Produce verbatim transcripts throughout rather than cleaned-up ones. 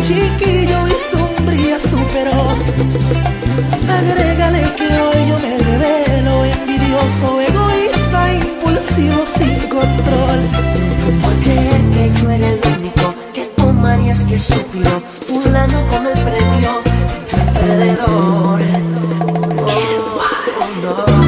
chiquillo y su hombría superó. Agrégale que hoy yo me revelo, envidioso, egoísta, impulsivo, sin control. Por creer que yo era el único que tomarías, que estúpido, fulano con el premio, yo el perdedor. Oh, no.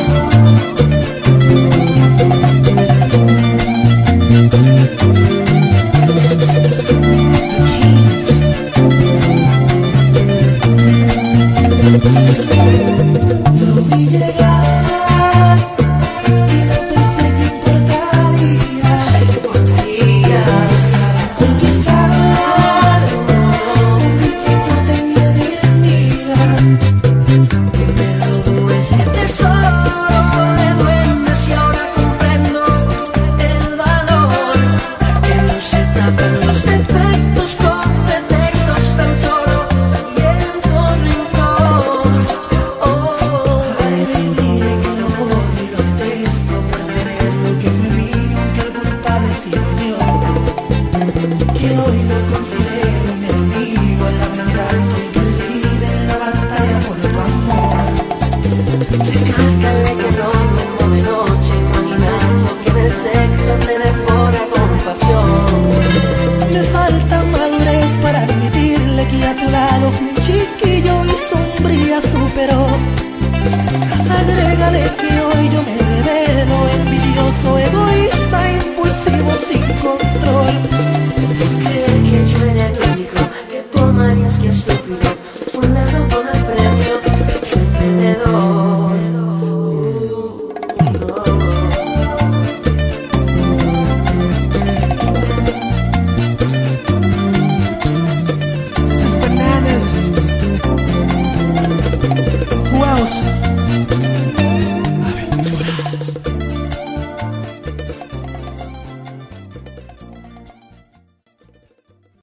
Lo vi llegar y no pensé que importaría, importaría conquistar, convirtiéndote en mi enemiga. Me robó ese tesoro de duendes y ahora comprendo el valor, que no se tapan los defectos con pretextos, tan solo y en tu rincón. Oh, Ay, me diré que lo odio y lo detesto por tener lo que fue mío, aunque el culpable he sido yo, que hoy lo considero mi enemigo, lamentando mi perdida en la batalla por tu amor. recálcale que no duermo de noche, imaginando que en el sexo te devora con pasión. Me falta madurez para admitirle que a tu lado fui un chiquillo y sombría superó. Agrégale que hoy yo me revelo, envidioso, egoísta, impulsivo, sin control.